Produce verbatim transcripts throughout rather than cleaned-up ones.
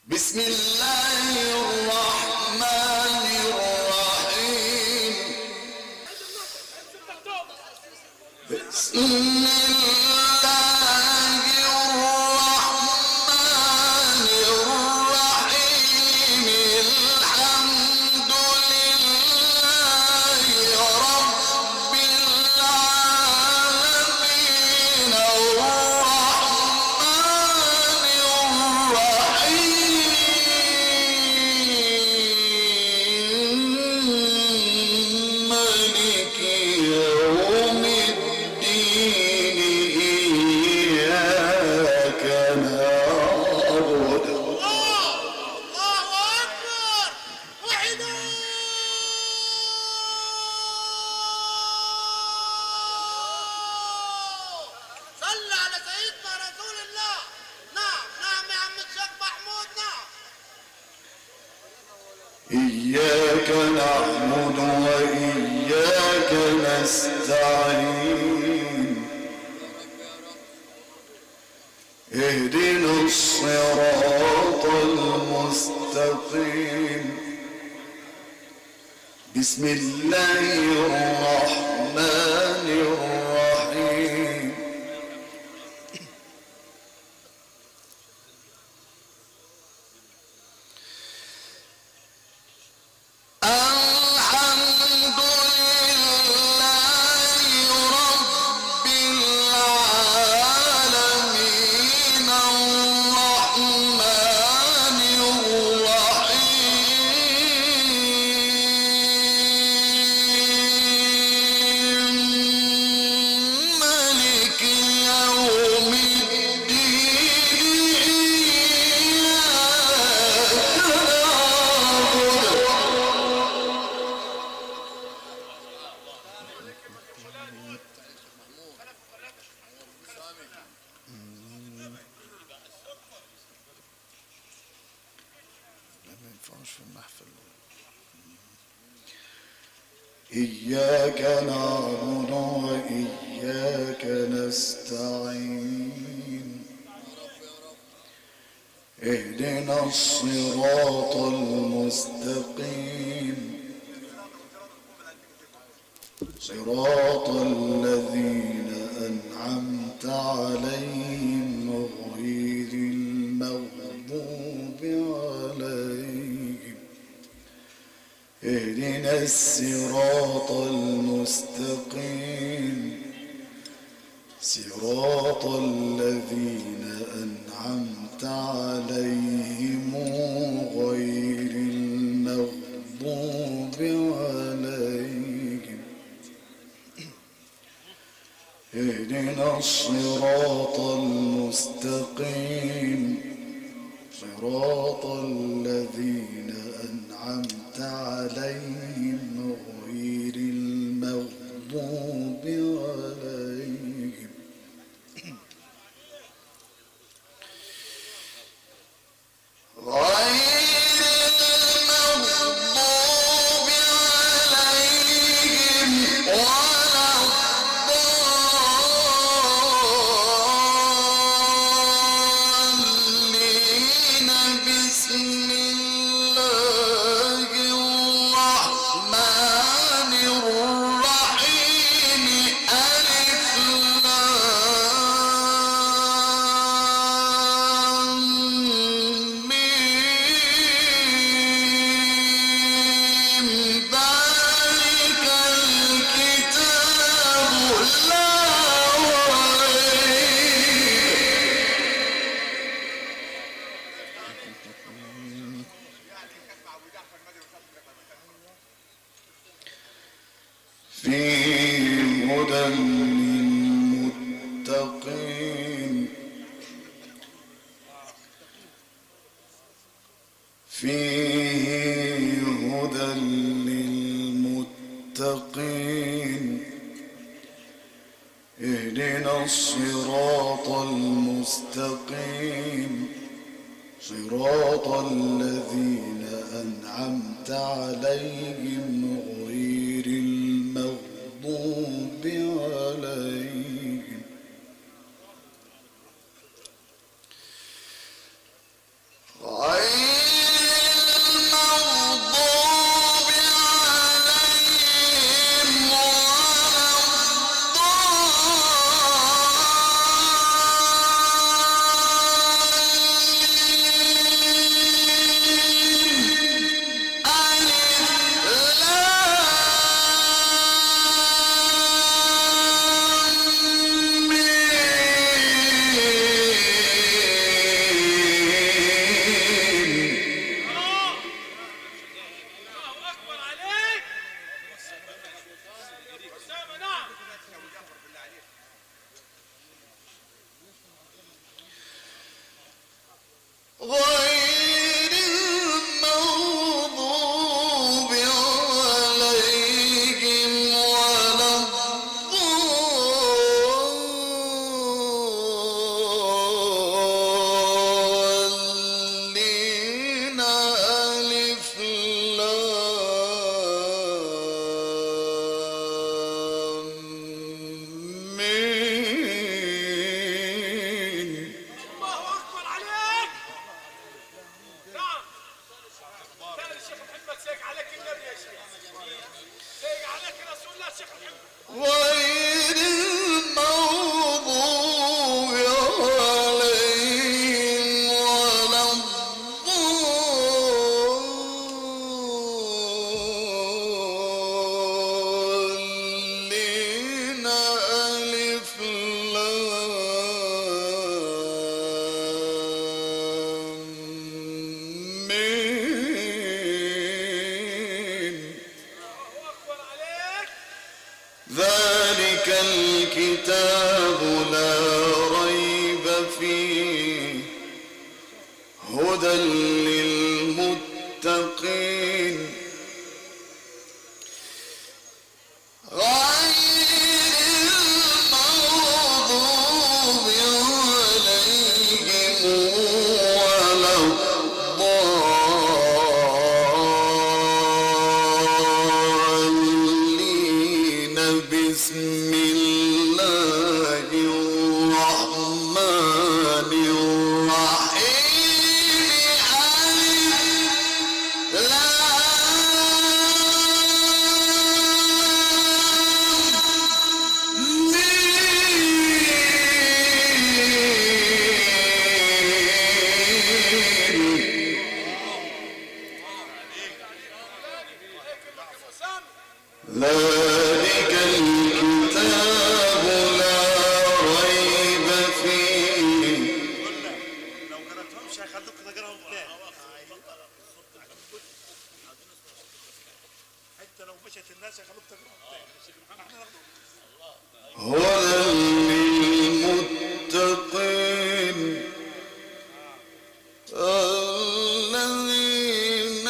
بسم الله الرحمن الرحيم. بسم الله الرحمن الرحيم. الحمد لله رب العالمين. الرحمن الرحيم. مالك يوم الدين. إياك نعبد. الله أكبر. وحده. صل على سيدنا رسول الله. نعم نعم يا عم الشيخ محمود. نعم. إياك نعبد وإياك نستعين. اهدنا الصراط المستقيم. بسم الله الرحمن الرحيم. الحمد لله رب العالمين. الرحمن الرحيم. مالك يوم الدين. إياك نعبد وإياك نستعين. اهدنا الصراط المستقيم. صراط الذين أنعمت عليهم غير المغضوب عليهم. اهدنا الصراط المستقيم. صراط الذين أنعمت عليهم غير المغضوب عليهم. اهدنا الصراط المستقيم. صراط الذين أنعمت عليهم غير المغضوب عليهم. غير المغضوب عليهم ولا الضالين. بسم الله الرحمن الرحيم. ألف لام ميم. ذلك الكتاب لا فيه هدى للمتقين. فيه هدى للمتقين. اهدنا الصراط المستقيم. صراط الذين أنعمت عليهم غير المغضوب عليهم. غير غير المغضوب عليهم ولا الضالين ألف لام ميم. الله اكبر عليك. نعم كان الشيخ محمد سيق عليك النبي يا شيخ، سيق عليك رسول الله الشيخ محمد. غير المغضوب عليهم ولا الضالين ألف لام ميم. الله اكبر عليك. ذلك الكتاب لا ريب فيه هدى للمتقين غير المغضوب عليهم ولا الضالين. بسم الله الرحمن الرحيم ألف لام ميم. ذلك الكتاب لا ريب فيه. لو قرأتهمش هيخلوك تقراهم تاني. حتى لو مشت الناس هيخلوك تقراهم تاني. احنا ناخدهم. هدى للمتقين الذين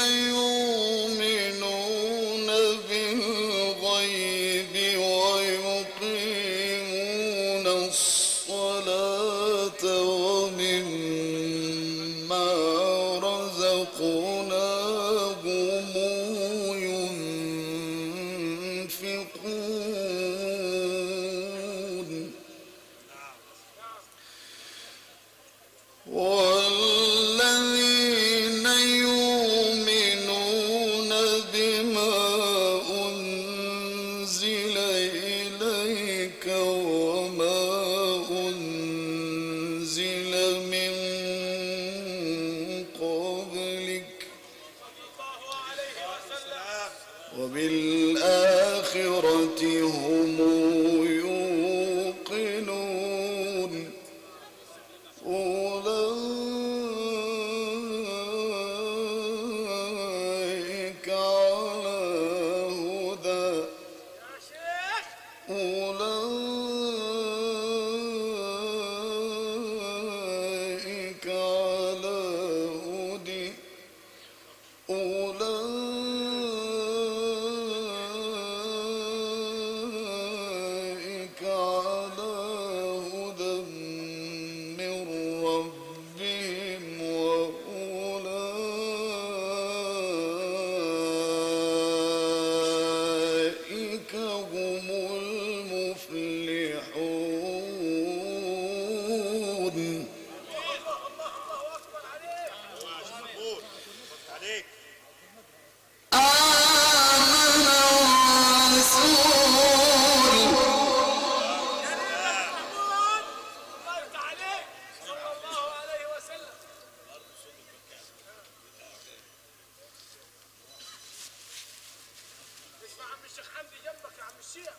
يؤمنون بالغيب ويقيمون الصلاة ومما رزقناهم ينفقون والذين يؤمنون بما أنزل إليك وما أنزل من قبلك وبالآخرة هم يوقنون أولئك على هدى أولئك على هدى أولئك على هدى من ربهم وأولئك هم المفلحون. عليك. آمن الرسول الله يفتح عليك صلى الله عليه وسلم. اسمع عم الشيخ حمدي جنبك يا عم الشيخ.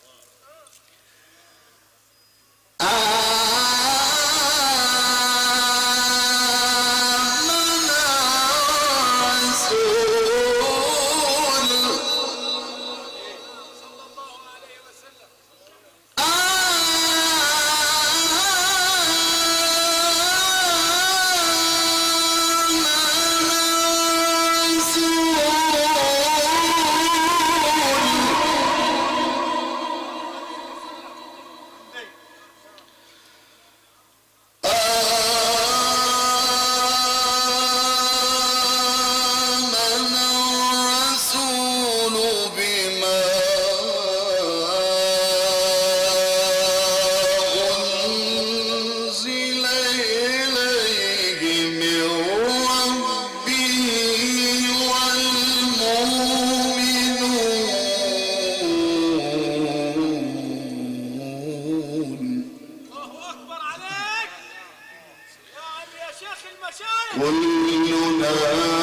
كلنا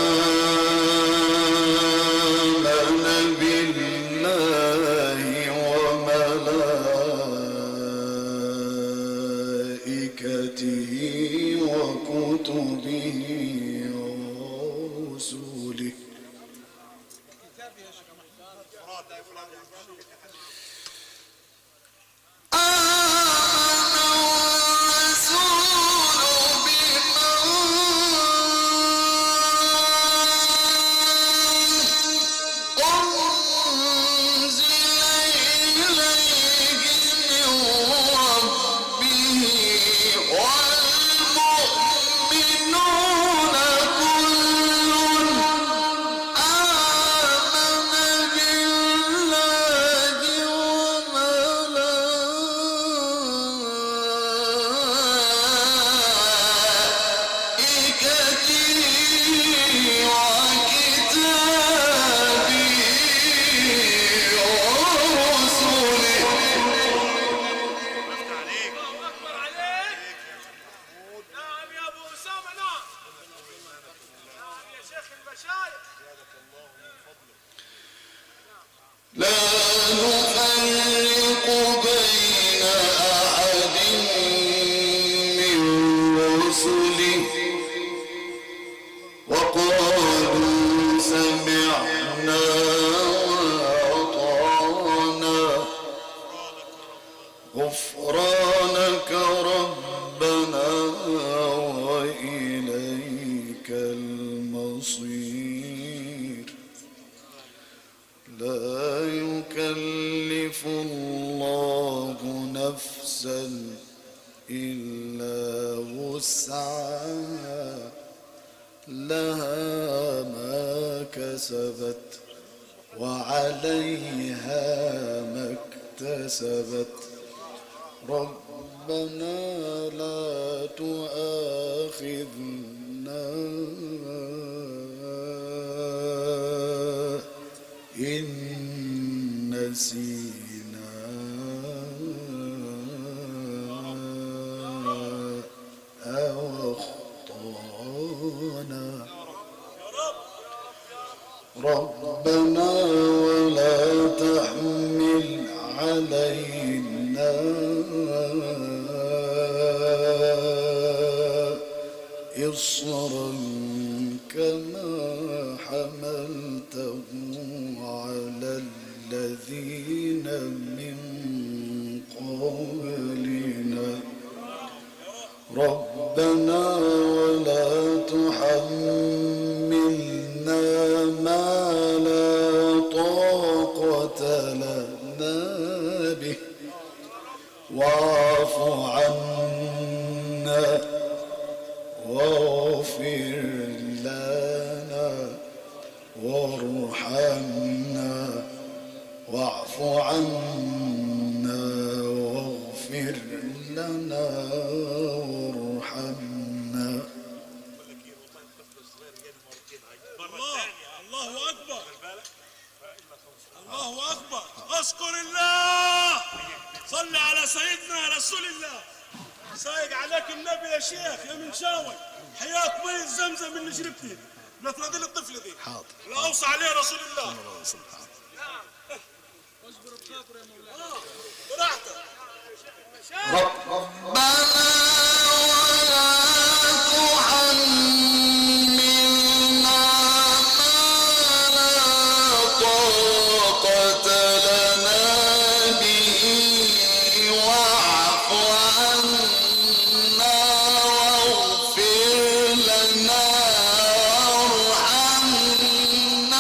آمن بالله وملائكته وكتبه ورسله غفرانك ربنا وإليك المصير لا يكلف الله نفسا إلا وسعها لها ما كسبت وعليها ما اكتسبت ربنا لا تؤاخذنا إن نسينا أو أخطأنا ربنا ولا تحمل علينا إصرا كما حملته على الذين من قبلنا ربنا ولا تحملنا ما لا طاقة لنا به واعف عنا واغفر لنا وارحمنا واعف عنا واغفر لنا وارحمنا الله الله اكبر الله اكبر اذكر الله صل على سيدنا رسول الله سايق عليك النبي يا شيخ يا منشاوي حياك مي زمزم اللي شربتي لا تنادي الطفل دي حاضر لا اوصى عليه رسول الله اصبر بخاطر يا مولانا براحتك ربنا ولا تحملنا ما لا طاقة لنا به واعف عنا واغفر لنا وارحمنا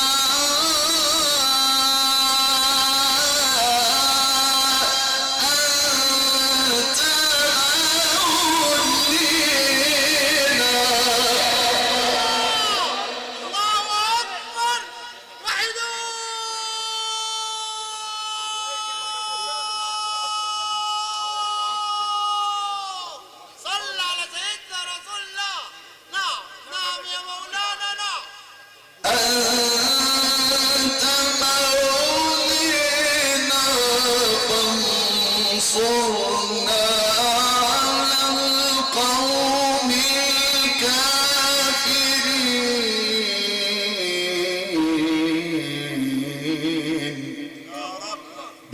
انصرنا على القوم الكافرين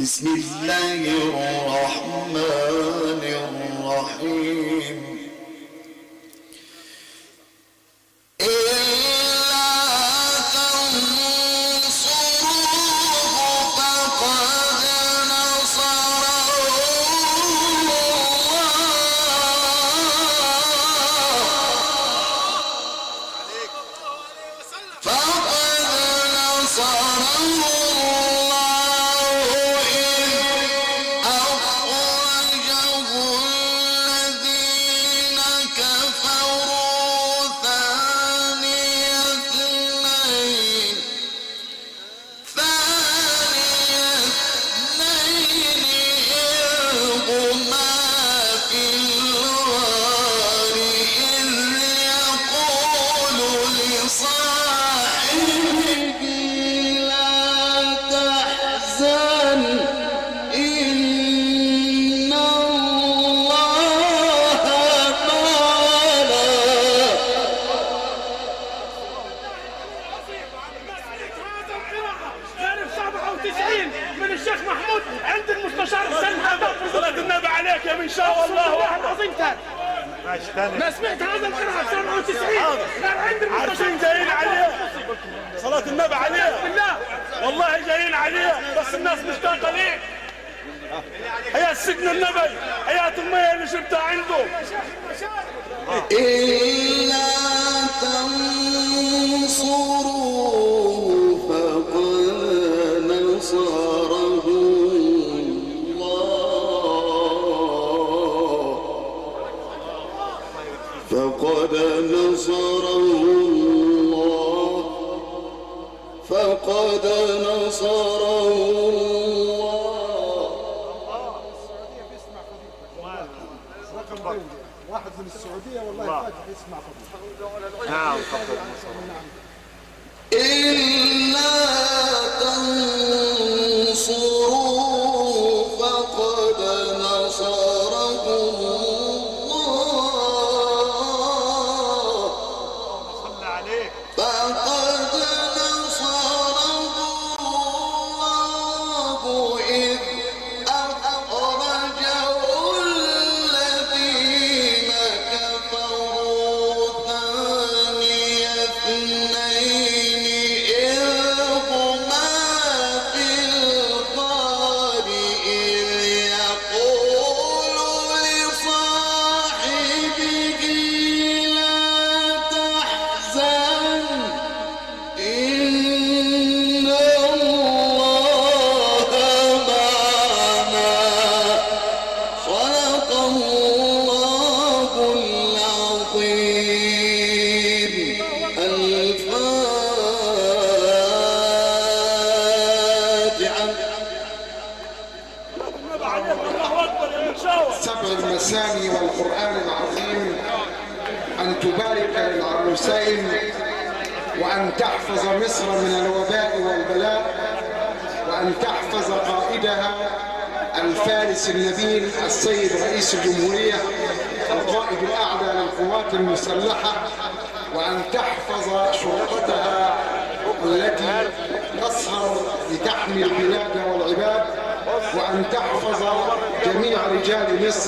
بسم الله الرحمن الرحيم ما سمعت هذا القراءة سبعة وتسعين كان عند عارفين جايين عليه صلاة النبي عليه بالله والله جايين عليه بس الناس مشتاقة ليه حياة سجن النبي حياة المية اللي شربتها عنده إلا تنصروه فقد نصره فقد نصره الله فقد نصره الله. واحد من السعودية والله فاتح يسمع فضل. نعم إلا تنصروه فقد نصره المساني والقرآن العظيم أن تبارك للعروسين وأن تحفظ مصر من الوباء والبلاء وأن تحفظ قائدها الفارس النبيل السيد رئيس الجمهورية القائد الأعلى للقوات المسلحة وأن تحفظ شرطتها التي تسهر لتحمي البلاد والعباد وأن تحفظ جميع رجال مصر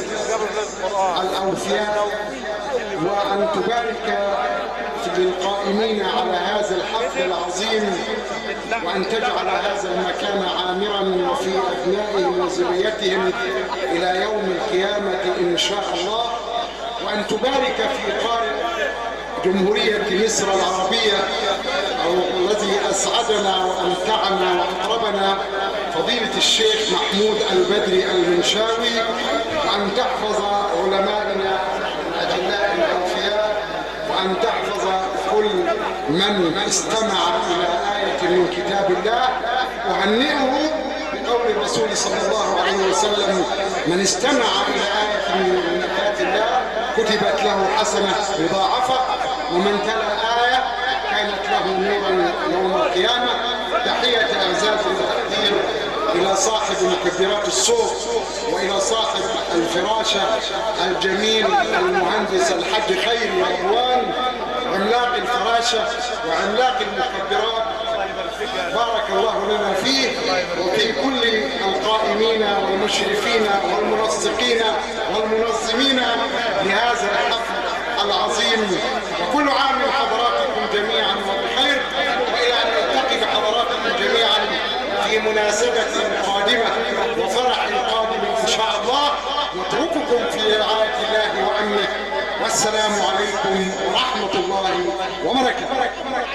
الأوفياء وأن تبارك للقائمين على هذا الحفل العظيم وأن تجعل هذا المكان عامرا وفي أبنائهم وذريتهم إلى يوم القيامة إن شاء الله وأن تبارك في قارئ جمهورية مصر العربية الذي أسعدنا وأمتعنا وأطربنا فضيلة الشيخ محمود البدري المنشاوي وأن تحفظ علمائنا الأجلاء الأوفياء وأن تحفظ كل من استمع إلى آية من كتاب الله أهنئه بقول الرسول صلى الله عليه وسلم من استمع إلى آية من آيات الله كتبت له حسنة مضاعفة ومن تلا آية كانت له نورا يوم القيامة. تحية أعزاز التقدير إلى صاحب مكبرات الصوت وإلى صاحب الفراشة الجميل المهندس الحاج خيري رضوان عملاق الفراشة وعملاق المكبرات بارك الله لنا فيه وفي كل القائمين والمشرفين والمنسقين والمنظمين لهذا الحفل العظيم. وكل عام حضراتكم جميعا وبخير، والى ان نلتقي بحضراتكم جميعا في مناسبة قادمة وفرح قادم ان شاء الله. نترككم في رعاية الله وامنه، والسلام عليكم ورحمة الله وبركاته.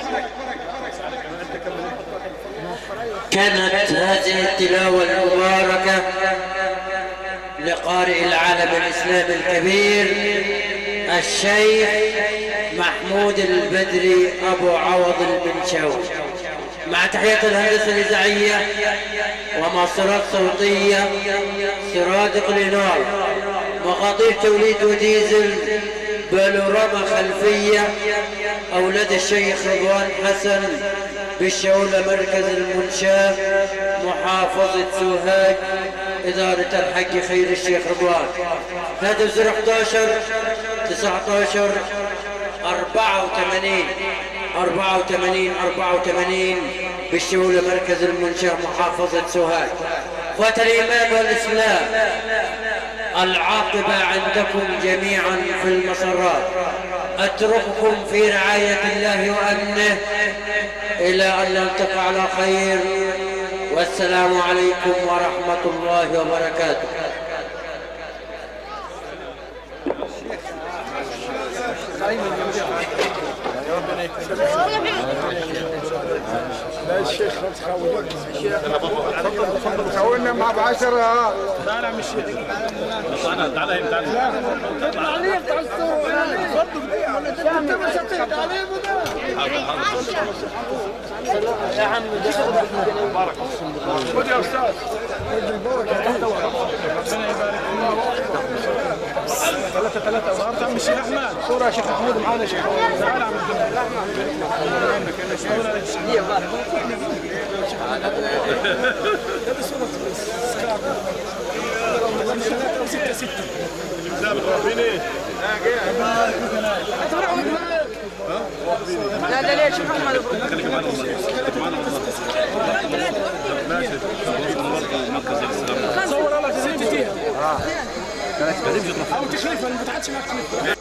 كانت هذه التلاوة المباركة لقارئ العالم الإسلامي الكبير الشيخ محمود البدري أبو عوض المنشاوي، مع تحية الهندسة الإذاعية ومؤثرات صوتية سرادق لنار، مقاطيع توليد وديزل، بانوراما خلفية، أولاد الشيخ رضوان حسن بالشولة مركز المنشاة محافظة سوهاج إدارة الحج خير الشيخ رضوان. هاتف صفر واحد واحد تسعة عشر أربعة وثمانين أربعة وثمانين أربعة وثمانين بالشولة مركز المنشاة محافظة سوهاج. اخوة الإيمان والإسلام، العاقبة عندكم جميعا في المسرات. أترككم في رعاية الله وأمنه إلى أن نلتقي على خير، والسلام عليكم ورحمة الله وبركاته. لا الشيخ تحاولنا مع بعشرة. تعال عم الشيخ. تعال تعال تعال. اطلع عليه بتاع الصورة. تفضل. انت مش هتقعد عليه يا عم. بارك. خد يا استاذ. ثلاثة ثلاثة وصارت عم الشيخ أحمد. صورة يا شيخ محمود معانا شيخ. تعال عم ستة ستة. لا لا ليش محمد صور الله تزيد فيها. اه. او تخليفها ما تعادش معك.